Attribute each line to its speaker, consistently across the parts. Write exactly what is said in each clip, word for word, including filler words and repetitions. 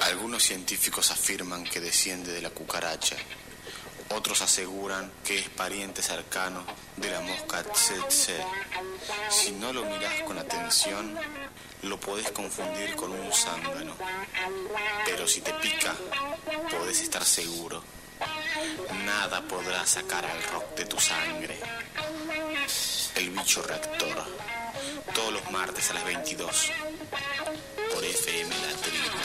Speaker 1: Algunos científicos afirman que desciende de la cucaracha. Otros aseguran que es pariente cercano de la mosca tsetse. Si no lo mirás con atención, lo podés confundir con un zángano. Pero si te pica, podés estar seguro. Nada podrá sacar al rock de tu sangre. El bicho reactor. Todos los martes a las veintidós. Por F M La Tribu.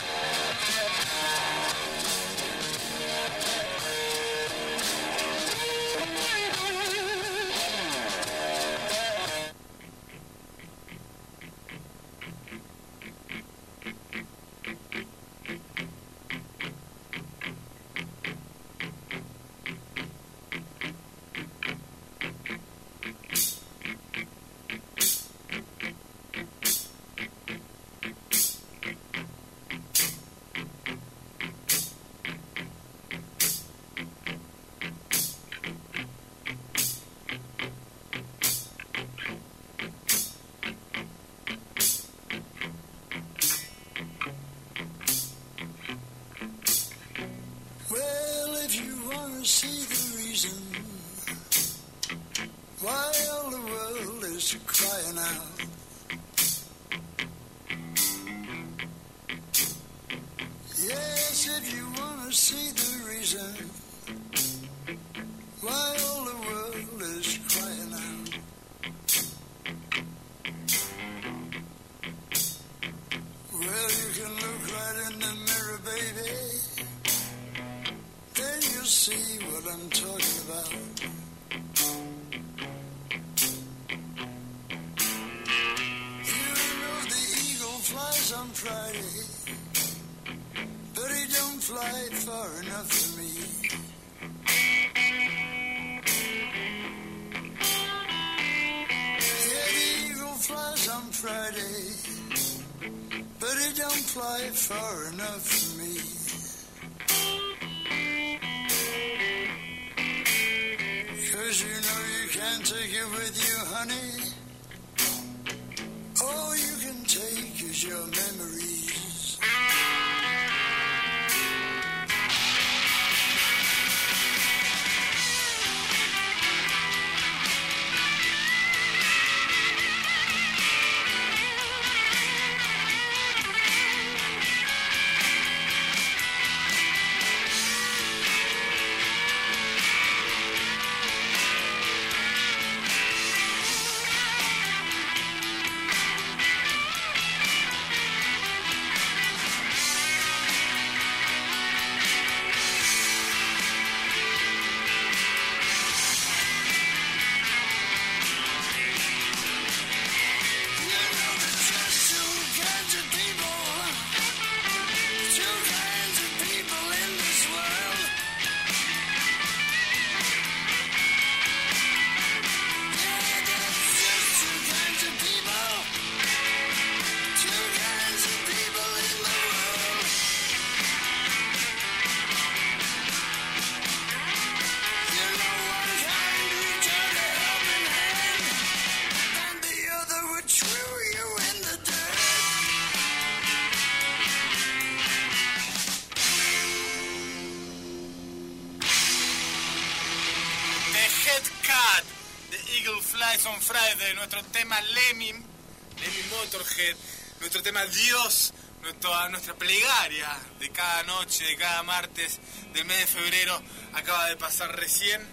Speaker 2: On Friday, nuestro tema Lemmy, Lemmy Motorhead, nuestro tema Dios, nuestra, nuestra plegaria de cada noche, de cada martes del mes de febrero, acaba de pasar recién.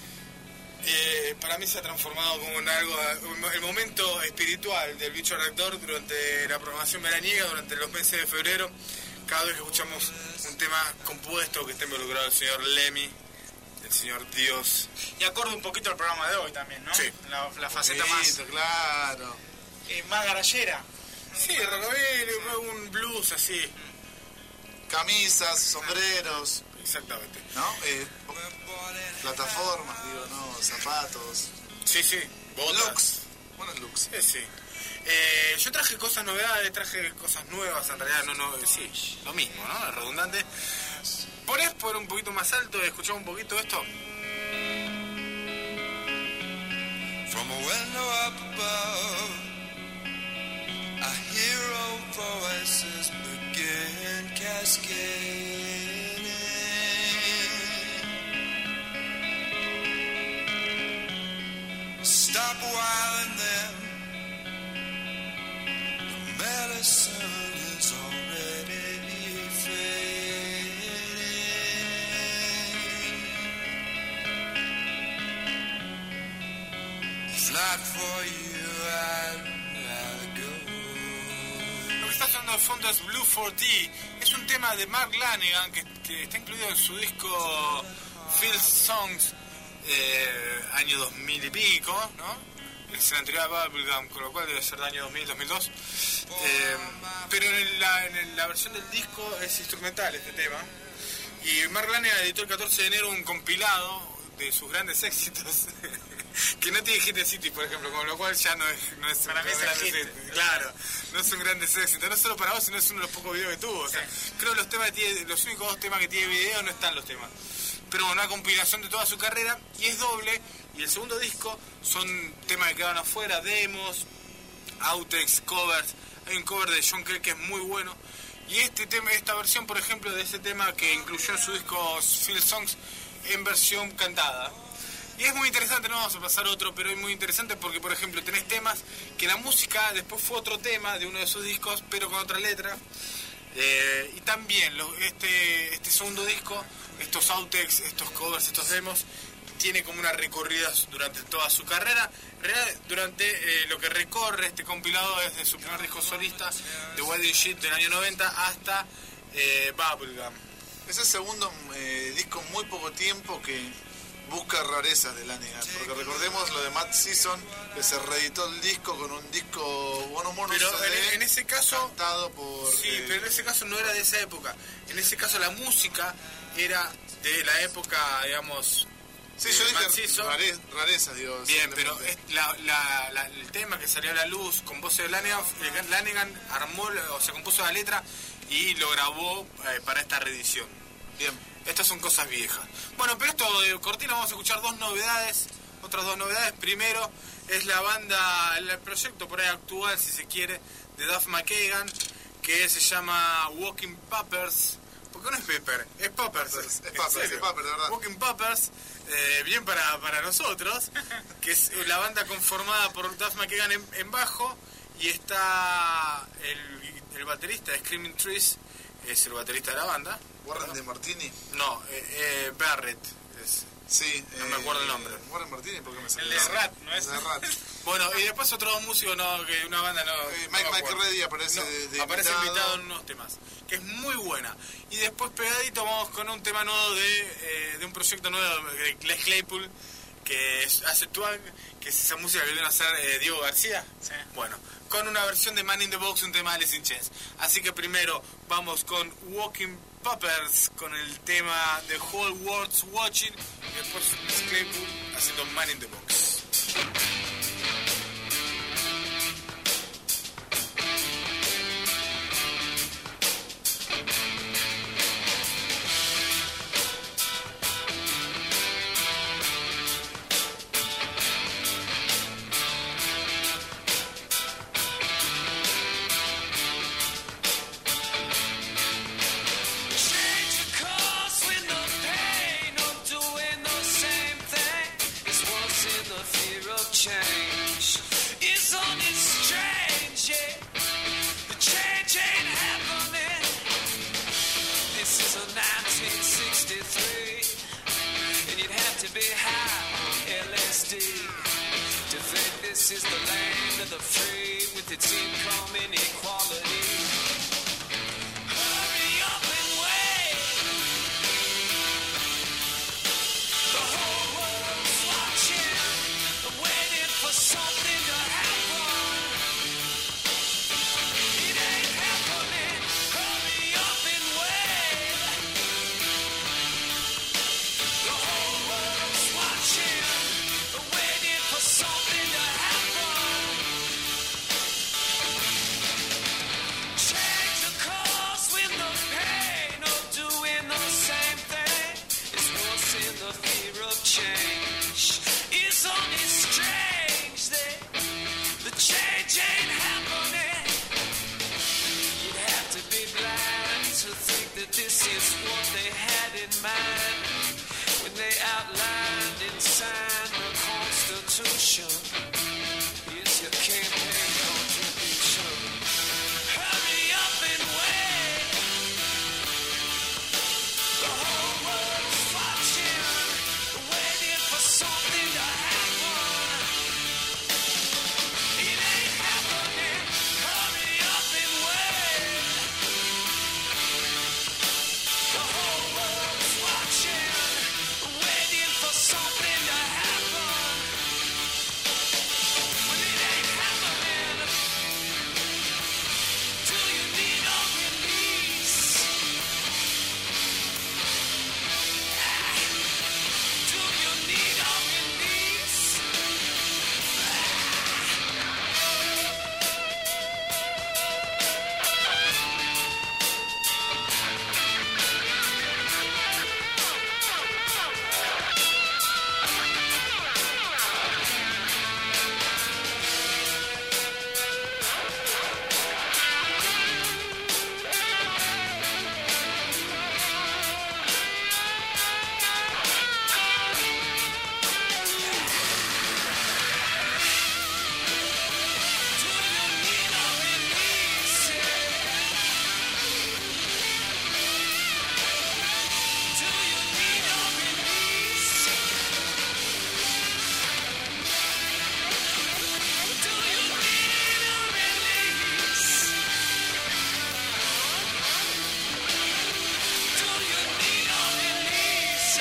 Speaker 2: Eh, para mí se ha transformado como en algo, el momento espiritual del bicho reactor durante la programación veraniega, durante los meses de febrero. Cada vez que escuchamos un tema compuesto que esté involucrado el señor Lemmy, el señor Dios.
Speaker 3: Y acorde un poquito al programa de hoy también, ¿no?
Speaker 2: Sí.
Speaker 3: La, la faceta
Speaker 2: poquito,
Speaker 3: más...
Speaker 2: claro.
Speaker 3: Eh, más garallera.
Speaker 2: Sí, rockabilly, un blues así.
Speaker 4: Camisas, sombreros.
Speaker 2: Exactamente.
Speaker 4: ¿No? Eh, plataformas, digo, ¿no? Zapatos.
Speaker 2: Sí, sí. Botas.
Speaker 4: Looks. Bueno, looks.
Speaker 2: Sí, sí. Eh, yo traje cosas novedades, traje cosas nuevas, en realidad, no, no, sí, lo mismo, ¿no? Es redundante. ¿Ponés por un poquito más alto y escuchar un poquito esto?
Speaker 5: From a window up above, I hear old voices begin. cascading. Stop a while and then the medicine is already fading. Flat for you and I'll go.
Speaker 2: Lo que está sonando de fondo es Blue four D. Es un tema de Mark Lanegan que, que está incluido en su disco Field Songs, eh, año dos mil y pico, ¿no? Es el anterior a Bubblegum, con lo cual debe ser del año dos mil, dos mil dos. Eh, pero en la, en la versión del disco es instrumental este tema. Y Mark Lanegan editó el catorce de enero un compilado de sus grandes éxitos que no tiene Hit the City, por ejemplo, con lo cual ya no es, no es
Speaker 3: para
Speaker 2: un
Speaker 3: mí es
Speaker 2: gran
Speaker 3: el hit.
Speaker 2: éxito. Claro, no son grandes éxitos, no solo para vos, sino es uno de los pocos videos que tuvo. O sea,
Speaker 3: Sí.
Speaker 2: creo que los temas que tiene, los únicos dos temas que tiene video no están los temas. Pero bueno, una compilación de toda su carrera y es doble. Y el segundo disco son temas que quedaban afuera, demos, outtakes, covers. Hay un cover de John Cale que es muy bueno. Y este tema, esta versión, por ejemplo, de ese tema que incluyó en su disco Field Songs en versión cantada. Y es muy interesante, no vamos a pasar otro, pero es muy interesante porque, por ejemplo, tenés temas que la música después fue otro tema de uno de sus discos, pero con otra letra. Eh, y también lo, este, este segundo disco, estos outtakes, estos covers, estos demos, tiene como una recorrida durante toda su carrera. Real, durante eh, lo que recorre este compilado desde su primer disco solista, The Wedding Shit del año noventa, hasta eh, Bubblegum.
Speaker 4: Es el segundo eh, disco en muy poco tiempo que busca rarezas de Lanegan, porque recordemos lo de Mad Season, que se reeditó el disco con un disco bueno, mono
Speaker 2: Pero
Speaker 4: C D,
Speaker 2: en, en ese caso,
Speaker 4: cantado por
Speaker 2: sí,
Speaker 4: eh,
Speaker 2: pero en ese caso no era de esa época. En ese caso la música era de la época, digamos.
Speaker 4: sí,
Speaker 2: de
Speaker 4: yo
Speaker 2: Mad
Speaker 4: dije
Speaker 2: Season.
Speaker 4: rare- rarezas, digo.
Speaker 2: Bien, pero
Speaker 4: simplemente.
Speaker 2: es la, la, la, el tema que salió a la luz con voces de Lanegan, eh, Lanegan armó, o sea, compuso la letra y lo grabó eh, para esta reedición.
Speaker 4: Bien.
Speaker 2: Estas son cosas viejas. Bueno, pero esto de cortina vamos a escuchar dos novedades. Otras dos novedades. Primero es la banda, el proyecto por ahí actual, si se quiere, de Duff McKagan, que se llama Walking Puppers. Porque no es Pepper, es Puppers.
Speaker 4: Puppers, es
Speaker 2: ¿En
Speaker 4: Puppers,
Speaker 2: serio?
Speaker 4: es Puppers, de verdad.
Speaker 2: Walking Puppers, eh, bien para, para nosotros, que es la banda conformada por Duff McKagan en, en bajo, y está el, el baterista de Screaming Trees, es el baterista de la banda.
Speaker 4: Warren de Martini.
Speaker 2: No, eh, eh, Barrett. Es.
Speaker 4: Sí.
Speaker 2: No me acuerdo el nombre.
Speaker 4: Warren Martini, ¿por qué me
Speaker 3: El de Rat, ¿no es?
Speaker 4: El de Rat.
Speaker 2: Bueno, y después otro músico, no, que una banda no.
Speaker 4: Eh,
Speaker 2: no
Speaker 4: Mike,
Speaker 2: me
Speaker 4: Mike
Speaker 2: acuerdo.
Speaker 4: Reddy aparece
Speaker 2: No,
Speaker 4: de, de
Speaker 2: aparece
Speaker 4: invitado.
Speaker 2: invitado en unos temas, que es muy buena. Y después pegadito vamos con un tema nuevo de, eh, de un proyecto nuevo de Les Claypool, que es, hace twang, que es esa música que viene a hacer eh, Diego García.
Speaker 3: Sí.
Speaker 2: Bueno, con una versión de Man in the Box, un tema de Alice in Chains. Así que primero vamos con Walking Puppers, con el tema The Whole World's Watching, y después Les Claypool haciendo Man in the Box.
Speaker 6: Change the course when the pain of doing the same thing is once in the fear of change. It's on its strange, yeah. The change ain't happening. This is a nineteen sixty-three, and you'd have to be high on L S D to think this is the land of the free with its income inequality. Hurry up and wait. The whole world's watching, waiting for something to happen. It ain't happening. Hurry up and wait. The whole world's watching, waiting for something to happen. This is what they had in mind when they outlined and signed the Constitution. It's your campaign contribution. Hurry up and wait. The whole world's watching, waiting for something to happen. It ain't happening. Hurry up and wait. The whole world's watching, waiting for something to happen. When it ain't happening, do you need a release? Ah, do you need a release? Do you need a release? Do you need a release? Do you need a release? Do you need a release?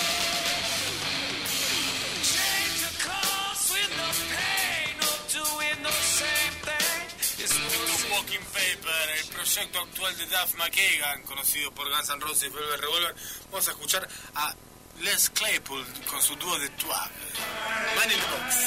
Speaker 6: Change the course with the pain of doing the same thing. It's
Speaker 2: Un Walking Paper, el proyecto actual de Duff McKagan, conocido por Guns N' Roses y Velvet Revolver. Vamos a escuchar a Les Claypool con su dúo de Twab. Man in the Box.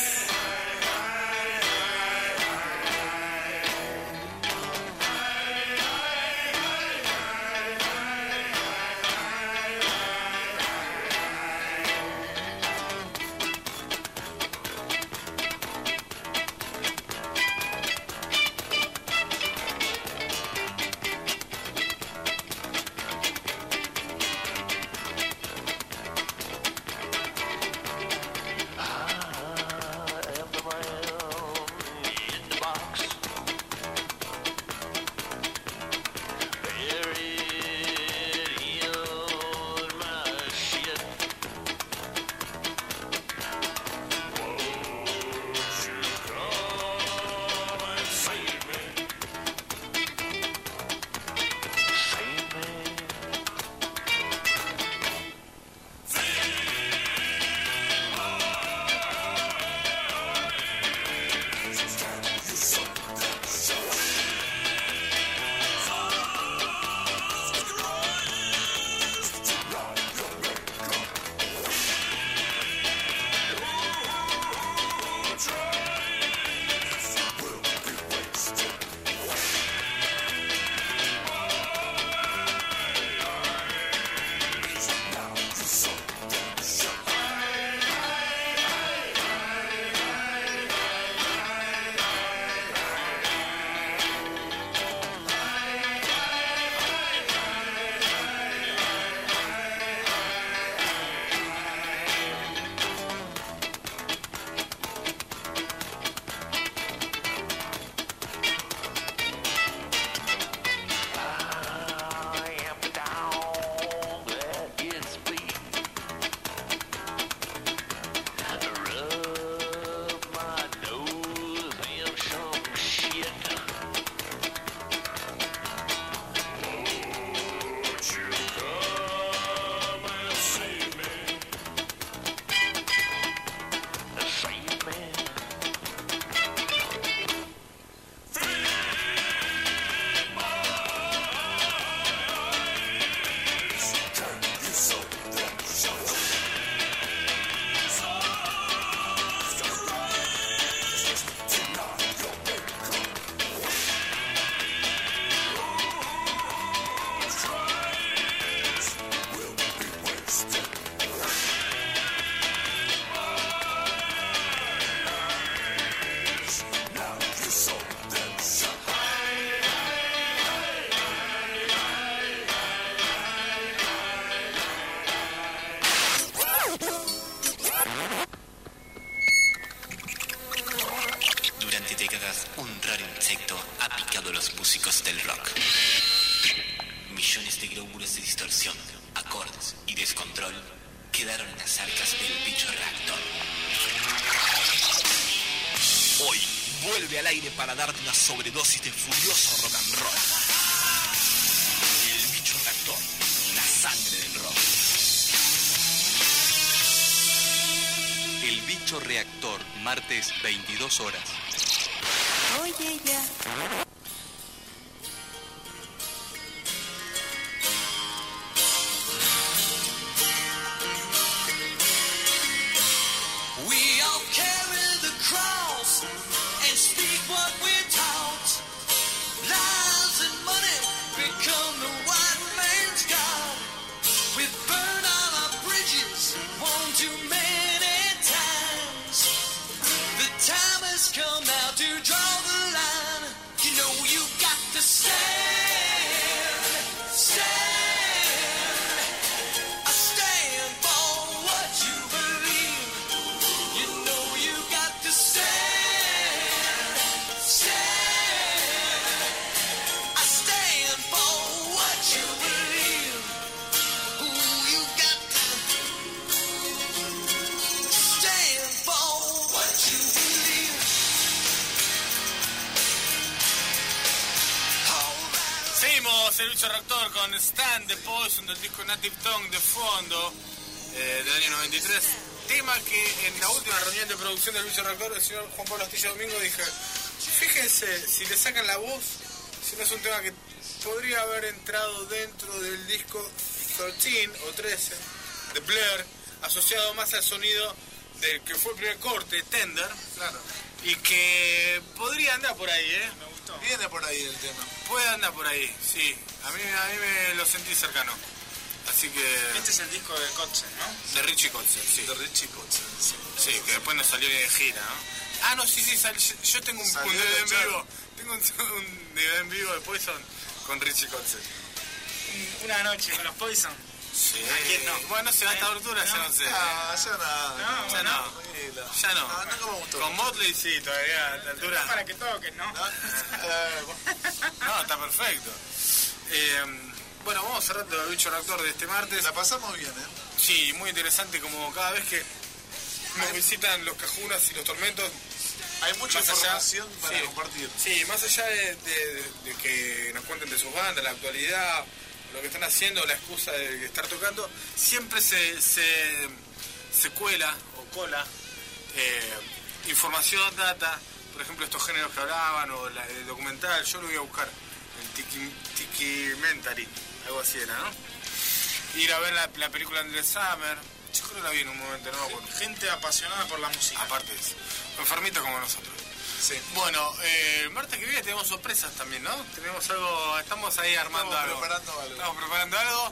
Speaker 7: I am the millones de glóbulos de distorsión, acordes y descontrol quedaron en las arcas del bicho reactor. Hoy vuelve al aire para darte una sobredosis de furioso rock and roll. El bicho reactor, la sangre del rock.
Speaker 8: El bicho reactor, martes veintidós horas.
Speaker 9: Oye ya.
Speaker 6: We all carry the cross and speak what we're taught. Lies and money become the white man's God. We've burned all our bridges one too many times. The time has come now to draw the line. You know you got to stand, stand. I stand for what you believe. You know you got to stand, stand. I stand for what you believe. Ooh, you got to stand for what you believe.
Speaker 2: Seguimos el bicho reactor con Stand the Poison del disco Native Tongue de fondo eh, del año noventa y tres. Tema que en la última reunión de producción del bicho reactor el señor Juan Pablo Astilla Domingo dije, fíjense si le sacan la voz, si no es un tema que podría haber entrado dentro del disco trece o trece de Blur, asociado más al sonido del que fue el primer corte, Tender,
Speaker 4: Claro.
Speaker 2: y que podría andar por ahí, ¿eh?
Speaker 3: Me gustó.
Speaker 4: Viene por ahí el tema.
Speaker 2: Puede andar por ahí, sí. A mí, a mí me lo sentí cercano. Así que...
Speaker 3: Este es el disco de Kotzen, ¿no?
Speaker 2: De Richie Kotzen, sí.
Speaker 4: De Richie Kotzen, sí.
Speaker 2: Sí, que después nos salió de gira, ¿no? Ah, no, sí, sí, sal- yo- yo tengo un,
Speaker 4: Salió
Speaker 2: un D V D
Speaker 4: de
Speaker 2: en
Speaker 4: Charo.
Speaker 2: vivo. Tengo un, un D V D en vivo de Poison con Richie Kotzen.
Speaker 3: Una noche con los Poison.
Speaker 2: Sí.
Speaker 3: ¿A quién no?
Speaker 2: Bueno, se va a esta altura, ya no sé.
Speaker 4: Ah, ya nada.
Speaker 3: No,
Speaker 2: ya no.
Speaker 4: Tranquila.
Speaker 2: Ya no.
Speaker 4: No, nunca me gustó.
Speaker 2: Con Motley sí, todavía a esta altura.
Speaker 3: Para que toques, ¿no?
Speaker 4: No, eh, bueno,
Speaker 2: No, está perfecto. Eh, bueno, vamos cerrando el bicho reactor de este martes.
Speaker 4: la pasamos bien, ¿eh?
Speaker 2: Sí, muy interesante como cada vez que nos visitan los cajunas y los tormentos.
Speaker 4: Hay mucha
Speaker 2: Más allá-
Speaker 4: información para
Speaker 2: sí.
Speaker 4: compartir.
Speaker 2: Sí, más allá de, de- de que nos cuenten de sus bandas, la actualidad, lo que están haciendo, la excusa de estar tocando, siempre se, se, se cuela o cola eh, información, data, por ejemplo estos géneros que hablaban o la, el documental, yo lo voy a buscar, el tiki, Tikimentary, algo así era, ¿no? Ir a ver la, la película de Summer, yo creo que la vi en un momento, no me acuerdo.
Speaker 3: Gente apasionada por la música.
Speaker 2: Aparte de eso, enfermitos como nosotros.
Speaker 4: Sí.
Speaker 2: Bueno, eh, el martes que viene tenemos sorpresas también, ¿no? Tenemos algo, estamos ahí armando
Speaker 4: Estamos
Speaker 2: algo.
Speaker 4: preparando algo.
Speaker 2: Estamos preparando algo.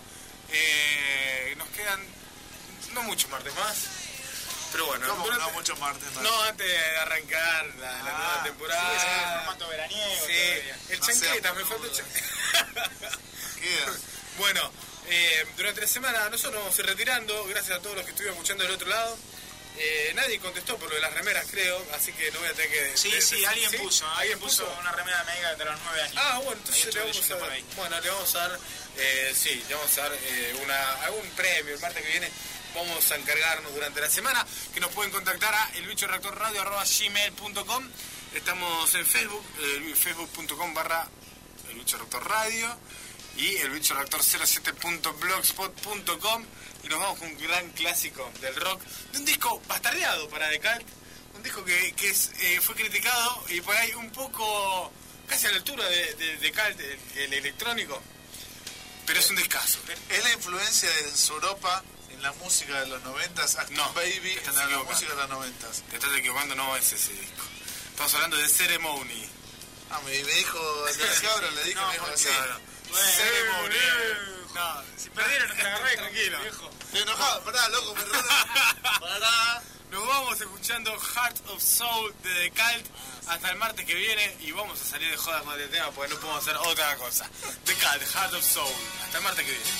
Speaker 2: Eh, nos quedan no muchos martes más, pero bueno.
Speaker 4: ¿Cómo
Speaker 2: durante-
Speaker 4: no muchos martes más?
Speaker 2: No, antes de arrancar la, la
Speaker 4: Ah,
Speaker 2: nueva
Speaker 3: Sí,
Speaker 2: temporada.
Speaker 3: es en el formato veraniego.
Speaker 2: Sí,
Speaker 3: todavía.
Speaker 2: el
Speaker 4: No
Speaker 2: chanqueta,
Speaker 4: seas
Speaker 2: me falta el
Speaker 4: boludo.
Speaker 2: chanqueta.
Speaker 4: Queda.
Speaker 2: Bueno, eh, durante la semana nosotros vamos a ir retirando, gracias a todos los que estuvieron escuchando del otro lado. Eh, nadie contestó por lo de las remeras, creo, así que no voy a tener que...
Speaker 3: Sí,
Speaker 2: de-
Speaker 3: sí,
Speaker 2: de-
Speaker 3: alguien
Speaker 2: ¿sí?
Speaker 3: puso. Alguien puso una remera mega de los nueve años.
Speaker 2: Ah, bueno,
Speaker 3: Ahí
Speaker 2: entonces le
Speaker 3: estuve
Speaker 2: vamos a
Speaker 3: leyendo por
Speaker 2: dar,
Speaker 3: ahí.
Speaker 2: bueno, le vamos a dar, eh, sí, le vamos a dar eh, una, algún premio el martes que viene. Vamos a encargarnos durante la semana, que nos pueden contactar a elbichoreactorradio arroba gmail punto com. Estamos en Facebook, eh, facebook punto com barra elbichoreactorradio y elbichoreactor cero siete punto blogspot punto com. Y nos vamos con un gran clásico del rock, de un disco bastardeado para Decalt, un disco que, que es, eh, fue criticado y por ahí un poco casi a la altura de, de, de Cult, el, el electrónico, pero es un discazo.
Speaker 4: Es la influencia de su Europa en la música de los noventas, Active
Speaker 2: No,
Speaker 4: Baby
Speaker 2: te
Speaker 4: en
Speaker 2: estás
Speaker 4: la
Speaker 2: equivocando.
Speaker 4: música de los noventas.
Speaker 2: Te estás equivocando, no es ese disco. Estamos hablando de Ceremony.
Speaker 4: Ah, me, me dijo, el de la cabra le dije,
Speaker 3: No,
Speaker 4: me dijo
Speaker 3: porque-
Speaker 4: así.
Speaker 3: Bueno,
Speaker 2: Ceremony.
Speaker 3: viejo.
Speaker 2: No,
Speaker 3: Si perdieron, te agarré,
Speaker 2: tranquilo.
Speaker 3: viejo.
Speaker 4: Estoy enojado, pará, loco, perdón. Pará.
Speaker 2: Nos vamos escuchando Heart of Soul de The Cult hasta el martes que viene y vamos a salir de joda con el tema porque no podemos hacer otra cosa. The Cult, Heart of Soul. Hasta el martes que viene.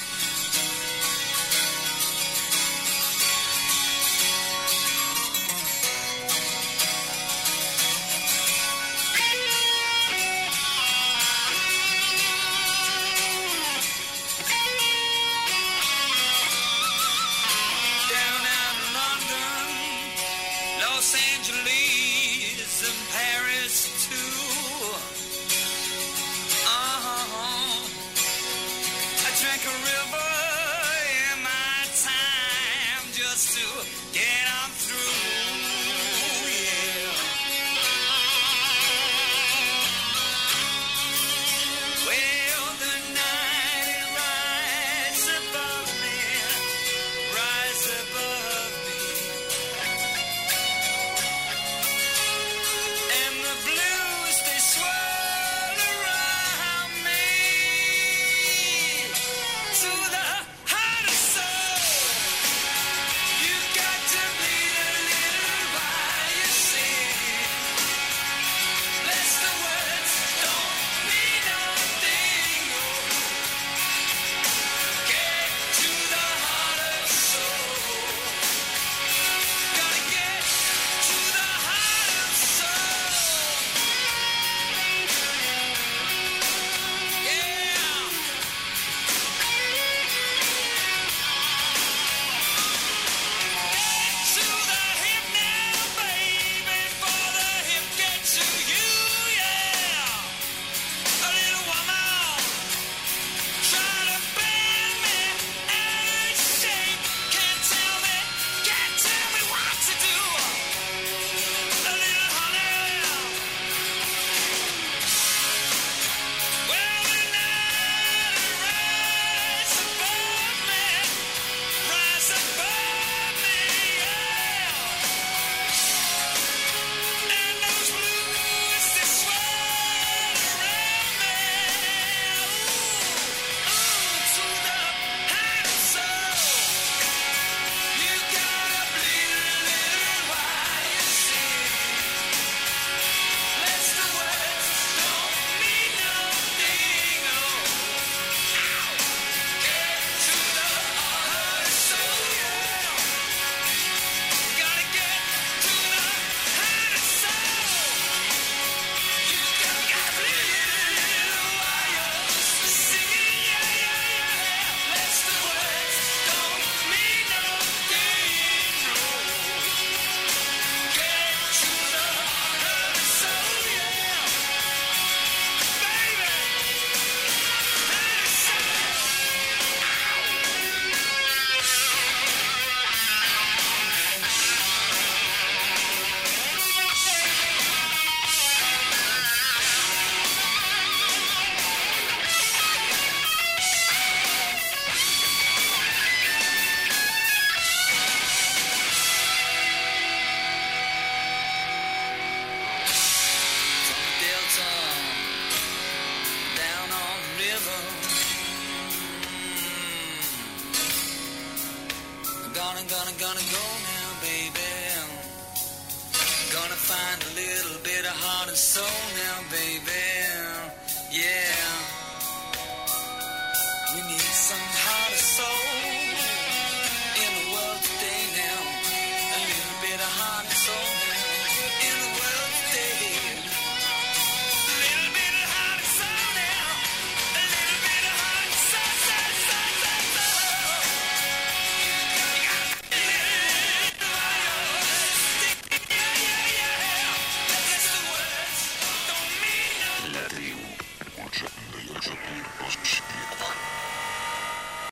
Speaker 6: Gonna, gonna, gonna go now, baby. Gonna find a little bit of heart and soul now, baby. Yeah. We need some